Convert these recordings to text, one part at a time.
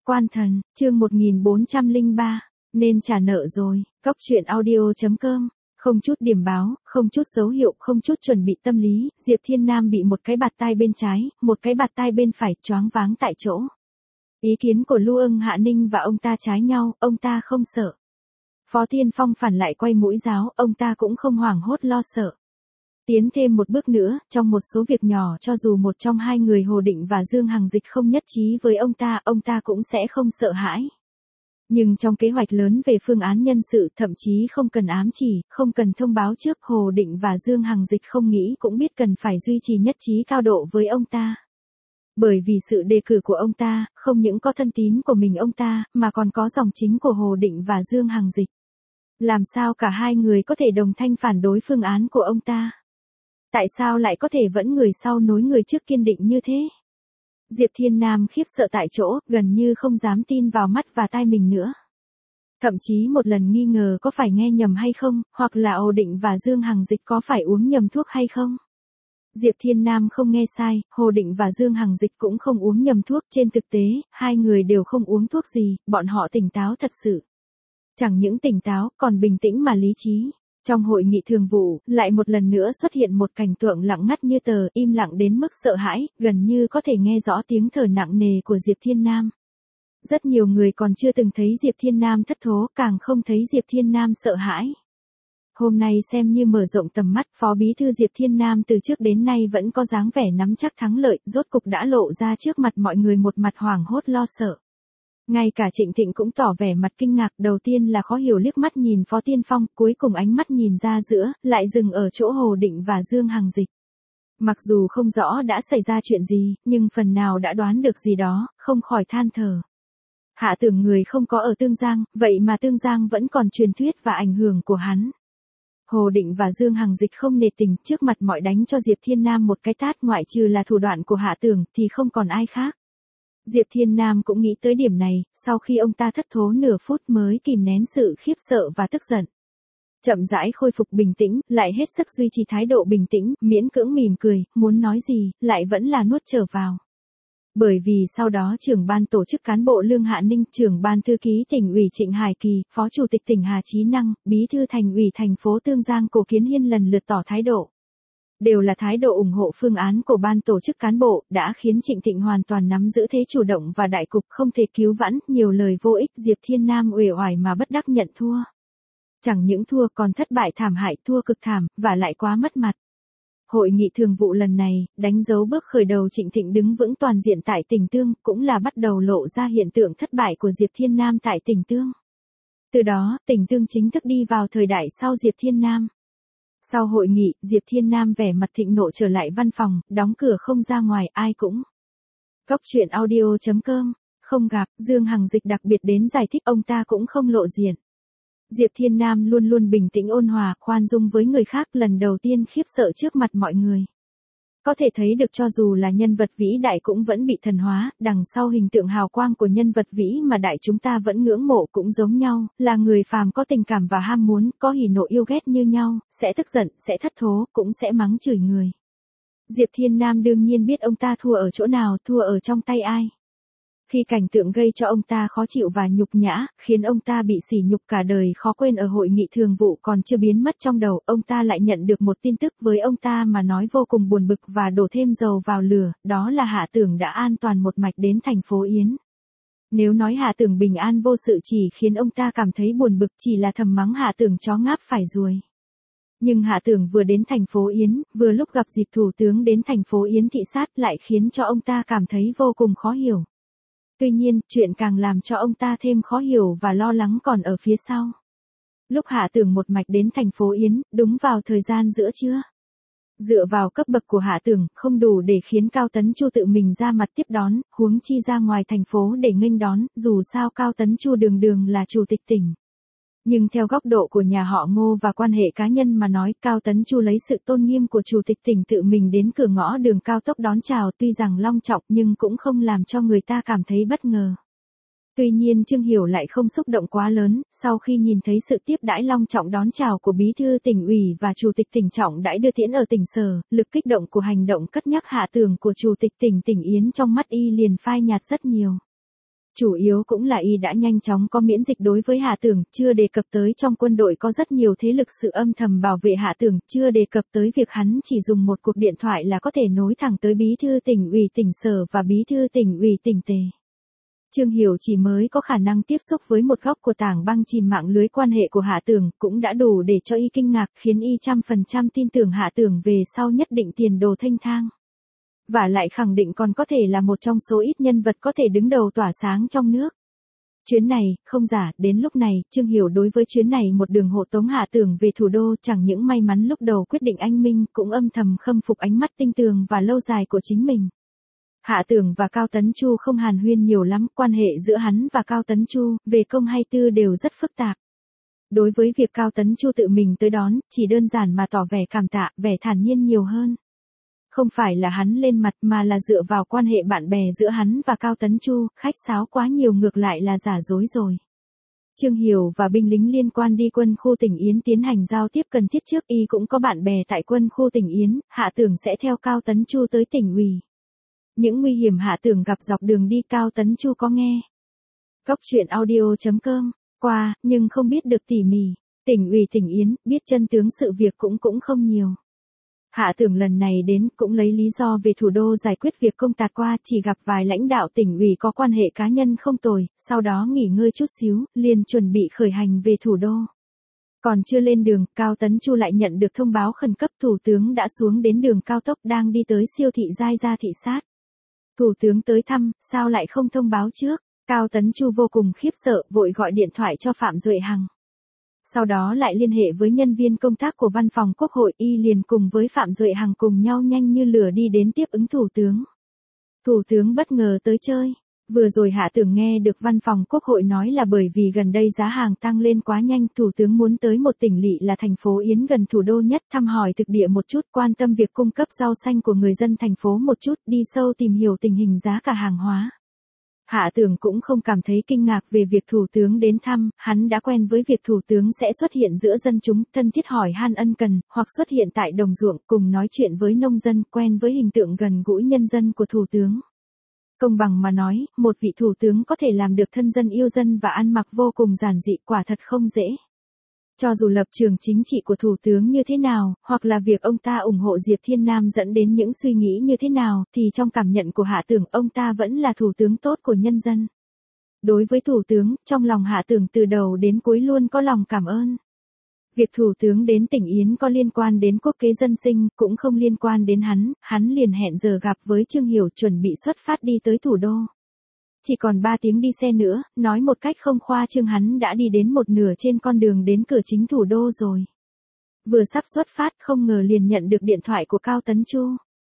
Quan thần, chương 1403, nên trả nợ rồi, Cóc truyện audio.com. Không chút điểm báo, không chút dấu hiệu, không chút chuẩn bị tâm lý, Diệp Thiên Nam bị một cái bạt tai bên trái, một cái bạt tai bên phải, choáng váng tại chỗ. Ý kiến của Lưu Ưng Hạ Ninh và ông ta trái nhau, ông ta không sợ. Phó Thiên Phong phản lại quay mũi giáo, ông ta cũng không hoảng hốt lo sợ. Tiến thêm một bước nữa, trong một số việc nhỏ cho dù một trong hai người Hồ Định và Dương Hằng Dịch không nhất trí với ông ta cũng sẽ không sợ hãi. Nhưng trong kế hoạch lớn về phương án nhân sự thậm chí không cần ám chỉ, không cần thông báo trước, Hồ Định và Dương Hằng Dịch không nghĩ cũng biết cần phải duy trì nhất trí cao độ với ông ta. Bởi vì sự đề cử của ông ta, không những có thân tín của mình ông ta, mà còn có dòng chính của Hồ Định và Dương Hằng Dịch. Làm sao cả hai người có thể đồng thanh phản đối phương án của ông ta? Tại sao lại có thể vẫn người sau nối người trước kiên định như thế? Diệp Thiên Nam khiếp sợ tại chỗ, gần như không dám tin vào mắt và tai mình nữa. Thậm chí một lần nghi ngờ có phải nghe nhầm hay không, hoặc là Hồ Định và Dương Hằng Dịch có phải uống nhầm thuốc hay không. Diệp Thiên Nam không nghe sai, Hồ Định và Dương Hằng Dịch cũng không uống nhầm thuốc, trên thực tế, hai người đều không uống thuốc gì, bọn họ tỉnh táo thật sự. Chẳng những tỉnh táo, còn bình tĩnh mà lý trí. Trong hội nghị thường vụ, lại một lần nữa xuất hiện một cảnh tượng lặng ngắt như tờ, im lặng đến mức sợ hãi, gần như có thể nghe rõ tiếng thở nặng nề của Diệp Thiên Nam. Rất nhiều người còn chưa từng thấy Diệp Thiên Nam thất thố, càng không thấy Diệp Thiên Nam sợ hãi. Hôm nay xem như mở rộng tầm mắt, Phó Bí thư Diệp Thiên Nam từ trước đến nay vẫn có dáng vẻ nắm chắc thắng lợi, rốt cục đã lộ ra trước mặt mọi người một mặt hoảng hốt lo sợ. Ngay cả Trịnh Thịnh cũng tỏ vẻ mặt kinh ngạc, đầu tiên là khó hiểu liếc mắt nhìn Phó Tiên Phong, cuối cùng ánh mắt nhìn ra giữa, lại dừng ở chỗ Hồ Định và Dương Hằng Dịch. Mặc dù không rõ đã xảy ra chuyện gì, nhưng phần nào đã đoán được gì đó, không khỏi than thở. Hạ tưởng người không có ở Tương Giang, vậy mà Tương Giang vẫn còn truyền thuyết và ảnh hưởng của hắn. Hồ Định và Dương Hằng Dịch không nề tình, trước mặt mọi đánh cho Diệp Thiên Nam một cái tát, ngoại trừ là thủ đoạn của Hạ tưởng thì không còn ai khác. Diệp Thiên Nam cũng nghĩ tới điểm này, sau khi ông ta thất thố nửa phút mới kìm nén sự khiếp sợ và tức giận. Chậm rãi khôi phục bình tĩnh, lại hết sức duy trì thái độ bình tĩnh, miễn cưỡng mỉm cười, muốn nói gì, lại vẫn là nuốt trở vào. Bởi vì sau đó trưởng ban tổ chức cán bộ Lương Hạ Ninh, trưởng ban thư ký tỉnh ủy Trịnh Hải Kỳ, phó chủ tịch tỉnh Hà Chí Năng, bí thư thành ủy thành phố Tương Giang Cổ Kiến Hiên lần lượt tỏ thái độ. Đều là thái độ ủng hộ phương án của ban tổ chức cán bộ, đã khiến Trịnh Thịnh hoàn toàn nắm giữ thế chủ động và đại cục, không thể cứu vãn, nhiều lời vô ích, Diệp Thiên Nam uể oải mà bất đắc nhận thua. Chẳng những thua còn thất bại thảm hại, thua cực thảm, và lại quá mất mặt. Hội nghị thường vụ lần này, đánh dấu bước khởi đầu Trịnh Thịnh đứng vững toàn diện tại tỉnh Tương, cũng là bắt đầu lộ ra hiện tượng thất bại của Diệp Thiên Nam tại tỉnh Tương. Từ đó, tỉnh Tương chính thức đi vào thời đại sau Diệp Thiên Nam. Sau hội nghị, Diệp Thiên Nam vẻ mặt thịnh nộ trở lại văn phòng, đóng cửa không ra ngoài, ai cũng. Cóc truyện audio.com, không gặp, Dương Hằng Dịch đặc biệt đến giải thích, ông ta cũng không lộ diện. Diệp Thiên Nam luôn luôn bình tĩnh ôn hòa, khoan dung với người khác, lần đầu tiên khiếp sợ trước mặt mọi người. Có thể thấy được cho dù là nhân vật vĩ đại cũng vẫn bị thần hóa, đằng sau hình tượng hào quang của nhân vật vĩ mà đại chúng ta vẫn ngưỡng mộ cũng giống nhau, là người phàm có tình cảm và ham muốn, có hỉ nộ yêu ghét như nhau, sẽ tức giận, sẽ thất thố, cũng sẽ mắng chửi người. Diệp Thiên Nam đương nhiên biết ông ta thua ở chỗ nào, thua ở trong tay ai. Khi cảnh tượng gây cho ông ta khó chịu và nhục nhã, khiến ông ta bị sỉ nhục cả đời khó quên ở hội nghị thường vụ còn chưa biến mất trong đầu, ông ta lại nhận được một tin tức với ông ta mà nói vô cùng buồn bực và đổ thêm dầu vào lửa, đó là Hạ Tưởng đã an toàn một mạch đến thành phố Yến. Nếu nói Hạ Tưởng bình an vô sự chỉ khiến ông ta cảm thấy buồn bực, chỉ là thầm mắng Hạ Tưởng chó ngáp phải ruồi. Nhưng Hạ Tưởng vừa đến thành phố Yến, vừa lúc gặp dịp thủ tướng đến thành phố Yến thị sát, lại khiến cho ông ta cảm thấy vô cùng khó hiểu. Tuy nhiên, chuyện càng làm cho ông ta thêm khó hiểu và lo lắng còn ở phía sau. Lúc Hạ Tưởng một mạch đến thành phố Yến, đúng vào thời gian giữa trưa. Dựa vào cấp bậc của Hạ Tưởng, không đủ để khiến Cao Tấn Chu tự mình ra mặt tiếp đón, huống chi ra ngoài thành phố để nghênh đón, dù sao Cao Tấn Chu đường đường là chủ tịch tỉnh. Nhưng theo góc độ của nhà họ Ngô và quan hệ cá nhân mà nói, Cao Tấn Chu lấy sự tôn nghiêm của chủ tịch tỉnh tự mình đến cửa ngõ đường cao tốc đón chào, tuy rằng long trọng nhưng cũng không làm cho người ta cảm thấy bất ngờ. Tuy nhiên Trương Hiểu lại không xúc động quá lớn, sau khi nhìn thấy sự tiếp đãi long trọng đón chào của bí thư tỉnh ủy và chủ tịch tỉnh trọng đãi đưa tiễn ở tỉnh Sở, lực kích động của hành động cất nhắc Hạ Tưởng của chủ tịch tỉnh Yến trong mắt y liền phai nhạt rất nhiều. Chủ yếu cũng là y đã nhanh chóng có miễn dịch đối với Hạ Tưởng, chưa đề cập tới trong quân đội có rất nhiều thế lực sự âm thầm bảo vệ Hạ Tưởng, chưa đề cập tới việc hắn chỉ dùng một cuộc điện thoại là có thể nối thẳng tới bí thư tỉnh ủy tỉnh sở và bí thư tỉnh ủy tỉnh tề. Trương Hiểu chỉ mới có khả năng tiếp xúc với một góc của tảng băng chìm mạng lưới quan hệ của Hạ Tưởng cũng đã đủ để cho y kinh ngạc, khiến y 100% tin tưởng Hạ Tưởng về sau nhất định tiền đồ thênh thang. Và lại khẳng định còn có thể là một trong số ít nhân vật có thể đứng đầu tỏa sáng trong nước. Chuyến này, không giả, đến lúc này, Trương Hiểu đối với chuyến này một đường hộ tống Hạ Tưởng về thủ đô chẳng những may mắn lúc đầu quyết định anh minh cũng âm thầm khâm phục ánh mắt tinh tường và lâu dài của chính mình. Hạ Tưởng và Cao Tấn Chu không hàn huyên nhiều lắm, quan hệ giữa hắn và Cao Tấn Chu, về công hay tư đều rất phức tạp. Đối với việc Cao Tấn Chu tự mình tới đón, chỉ đơn giản mà tỏ vẻ cảm tạ, vẻ thản nhiên nhiều hơn. Không phải là hắn lên mặt mà là dựa vào quan hệ bạn bè giữa hắn và Cao Tấn Chu, khách sáo quá nhiều ngược lại là giả dối rồi. Trương Hiểu và binh lính liên quan đi quân khu tỉnh Yến tiến hành giao tiếp cần thiết trước, y cũng có bạn bè tại quân khu tỉnh Yến, Hạ Tưởng sẽ theo Cao Tấn Chu tới tỉnh ủy. Những nguy hiểm Hạ Tưởng gặp dọc đường đi Cao Tấn Chu có nghe. Góc truyện audio.com, qua, nhưng không biết được tỉ mỉ. Tỉnh ủy tỉnh Yến, biết chân tướng sự việc cũng không nhiều. Hạ Tưởng lần này đến cũng lấy lý do về thủ đô giải quyết việc công tạt qua, chỉ gặp vài lãnh đạo tỉnh ủy có quan hệ cá nhân không tồi, sau đó nghỉ ngơi chút xíu, liền chuẩn bị khởi hành về thủ đô. Còn chưa lên đường, Cao Tấn Chu lại nhận được thông báo khẩn cấp thủ tướng đã xuống đến đường cao tốc đang đi tới siêu thị Giai Gia thị sát. Thủ tướng tới thăm, sao lại không thông báo trước? Cao Tấn Chu vô cùng khiếp sợ, vội gọi điện thoại cho Phạm Duệ Hằng. Sau đó lại liên hệ với nhân viên công tác của văn phòng Quốc hội, y liền cùng với Phạm Duệ Hằng cùng nhau nhanh như lửa đi đến tiếp ứng thủ tướng. Thủ tướng bất ngờ tới chơi. Vừa rồi Hạ Tưởng nghe được văn phòng Quốc hội nói là bởi vì gần đây giá hàng tăng lên quá nhanh, thủ tướng muốn tới một tỉnh lỵ là thành phố Yến gần thủ đô nhất, thăm hỏi thực địa một chút, quan tâm việc cung cấp rau xanh của người dân thành phố một chút, đi sâu tìm hiểu tình hình giá cả hàng hóa. Hạ Tưởng cũng không cảm thấy kinh ngạc về việc thủ tướng đến thăm, hắn đã quen với việc thủ tướng sẽ xuất hiện giữa dân chúng, thân thiết hỏi han ân cần, hoặc xuất hiện tại đồng ruộng cùng nói chuyện với nông dân, quen với hình tượng gần gũi nhân dân của thủ tướng. Công bằng mà nói, một vị thủ tướng có thể làm được thân dân yêu dân và ăn mặc vô cùng giản dị quả thật không dễ. Cho dù lập trường chính trị của thủ tướng như thế nào, hoặc là việc ông ta ủng hộ Diệp Thiên Nam dẫn đến những suy nghĩ như thế nào, thì trong cảm nhận của Hạ Tưởng ông ta vẫn là thủ tướng tốt của nhân dân. Đối với thủ tướng, trong lòng Hạ Tưởng từ đầu đến cuối luôn có lòng cảm ơn. Việc thủ tướng đến tỉnh Yến có liên quan đến quốc kế dân sinh, cũng không liên quan đến hắn liền hẹn giờ gặp với Trương Hiểu chuẩn bị xuất phát đi tới thủ đô. Chỉ còn 3 tiếng đi xe nữa, nói một cách không khoa trương hắn đã đi đến một nửa trên con đường đến cửa chính thủ đô rồi. Vừa sắp xuất phát không ngờ liền nhận được điện thoại của Cao Tấn Chu.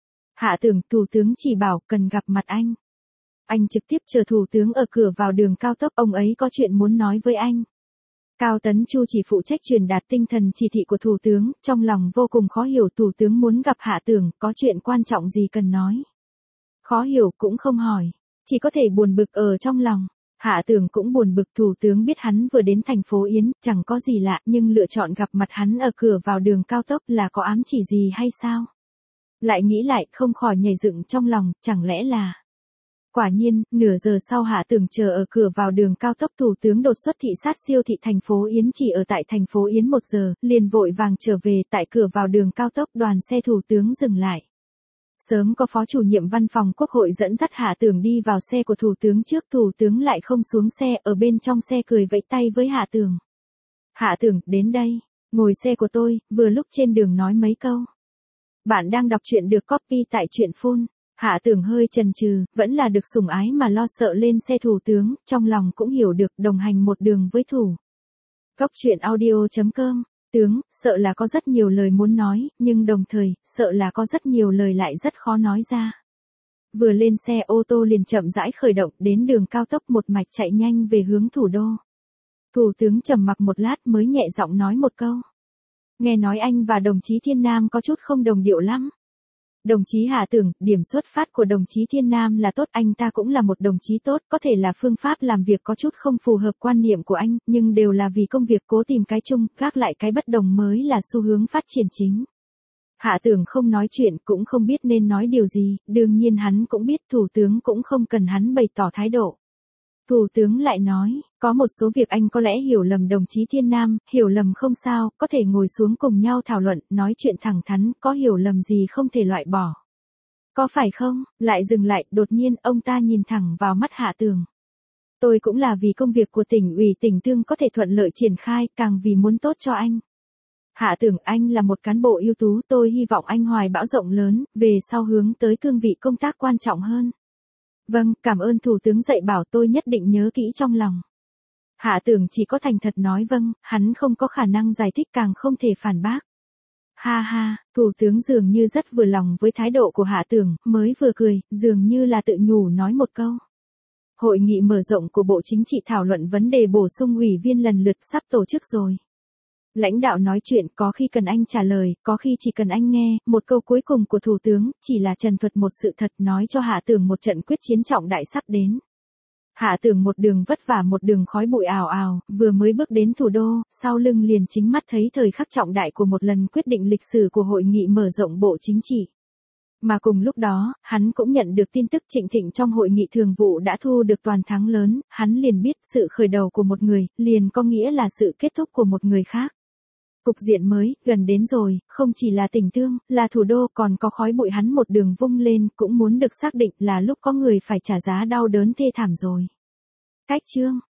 Hạ Tưởng, thủ tướng chỉ bảo cần gặp mặt anh. Anh trực tiếp chờ thủ tướng ở cửa vào đường cao tốc, ông ấy có chuyện muốn nói với anh. Cao Tấn Chu chỉ phụ trách truyền đạt tinh thần chỉ thị của thủ tướng, trong lòng vô cùng khó hiểu thủ tướng muốn gặp Hạ Tưởng, có chuyện quan trọng gì cần nói. Khó hiểu cũng không hỏi. Chỉ có thể buồn bực ở trong lòng. Hạ Tưởng cũng buồn bực, thủ tướng biết hắn vừa đến thành phố Yến, chẳng có gì lạ, nhưng lựa chọn gặp mặt hắn ở cửa vào đường cao tốc là có ám chỉ gì hay sao? Lại nghĩ lại, không khỏi nhảy dựng trong lòng, chẳng lẽ là... Quả nhiên, nửa giờ sau Hạ Tưởng chờ ở cửa vào đường cao tốc, thủ tướng đột xuất thị sát siêu thị thành phố Yến, chỉ ở tại thành phố Yến 1 giờ, liền vội vàng trở về. Tại cửa vào đường cao tốc, đoàn xe thủ tướng dừng lại. Sớm có phó chủ nhiệm văn phòng Quốc hội dẫn dắt Hạ Tưởng đi vào xe của thủ tướng trước, thủ tướng lại không xuống xe, ở bên trong xe cười vẫy tay với Hạ Tưởng. Hạ Tưởng, đến đây, ngồi xe của tôi, vừa lúc trên đường nói mấy câu. Bạn đang đọc truyện được copy tại truyện phun. Hạ Tưởng hơi chần chừ, vẫn là được sủng ái mà lo sợ lên xe thủ tướng, trong lòng cũng hiểu được đồng hành một đường với thủ. Góc truyện audio.com. Tướng, sợ là có rất nhiều lời muốn nói, nhưng đồng thời, sợ là có rất nhiều lời lại rất khó nói ra. Vừa lên xe ô tô liền chậm rãi khởi động, đến đường cao tốc một mạch chạy nhanh về hướng thủ đô. Thủ tướng trầm mặc một lát mới nhẹ giọng nói một câu. Nghe nói anh và đồng chí Thiên Nam có chút không đồng điệu lắm. Đồng chí Hạ Tưởng, điểm xuất phát của đồng chí Thiên Nam là tốt, anh ta cũng là một đồng chí tốt, có thể là phương pháp làm việc có chút không phù hợp quan niệm của anh, nhưng đều là vì công việc cố tìm cái chung, gác lại cái bất đồng mới là xu hướng phát triển chính. Hạ Tưởng không nói chuyện, cũng không biết nên nói điều gì, đương nhiên hắn cũng biết thủ tướng cũng không cần hắn bày tỏ thái độ. Thủ tướng lại nói, có một số việc anh có lẽ hiểu lầm đồng chí Thiên Nam, hiểu lầm không sao, có thể ngồi xuống cùng nhau thảo luận, nói chuyện thẳng thắn, có hiểu lầm gì không thể loại bỏ. Có phải không? Lại dừng lại, đột nhiên ông ta nhìn thẳng vào mắt Hạ Tường. Tôi cũng là vì công việc của tỉnh ủy Tỉnh Tương có thể thuận lợi triển khai, càng vì muốn tốt cho anh. Hạ Tường, anh là một cán bộ ưu tú, tôi hy vọng anh hoài bão rộng lớn, về sau hướng tới cương vị công tác quan trọng hơn. Vâng, cảm ơn Thủ tướng dạy bảo, tôi nhất định nhớ kỹ trong lòng. Hạ Tường chỉ có thành thật nói vâng, hắn không có khả năng giải thích, càng không thể phản bác. Ha ha, Thủ tướng dường như rất vừa lòng với thái độ của Hạ Tường, mới vừa cười, dường như là tự nhủ nói một câu. Hội nghị mở rộng của Bộ Chính trị thảo luận vấn đề bổ sung ủy viên lần lượt sắp tổ chức rồi. Lãnh đạo nói chuyện, có khi cần anh trả lời, có khi chỉ cần anh nghe. Một câu cuối cùng của Thủ tướng chỉ là trần thuật một sự thật, nói cho Hạ Tường một trận quyết chiến trọng đại sắp đến. Hạ Tường một đường vất vả, một đường khói bụi ào ào, vừa mới bước đến thủ đô, sau lưng liền chính mắt thấy thời khắc trọng đại của một lần quyết định lịch sử của hội nghị mở rộng Bộ Chính trị. Mà cùng lúc đó, hắn cũng nhận được tin tức Trịnh Thịnh trong hội nghị thường vụ đã thu được toàn thắng lớn, hắn liền biết sự khởi đầu của một người, liền có nghĩa là sự kết thúc của một người khác. Cục diện mới, gần đến rồi, không chỉ là Tỉnh Tương, là thủ đô, còn có khói bụi, hắn một đường vung lên, cũng muốn được xác định là lúc có người phải trả giá đau đớn thê thảm rồi. Cách chương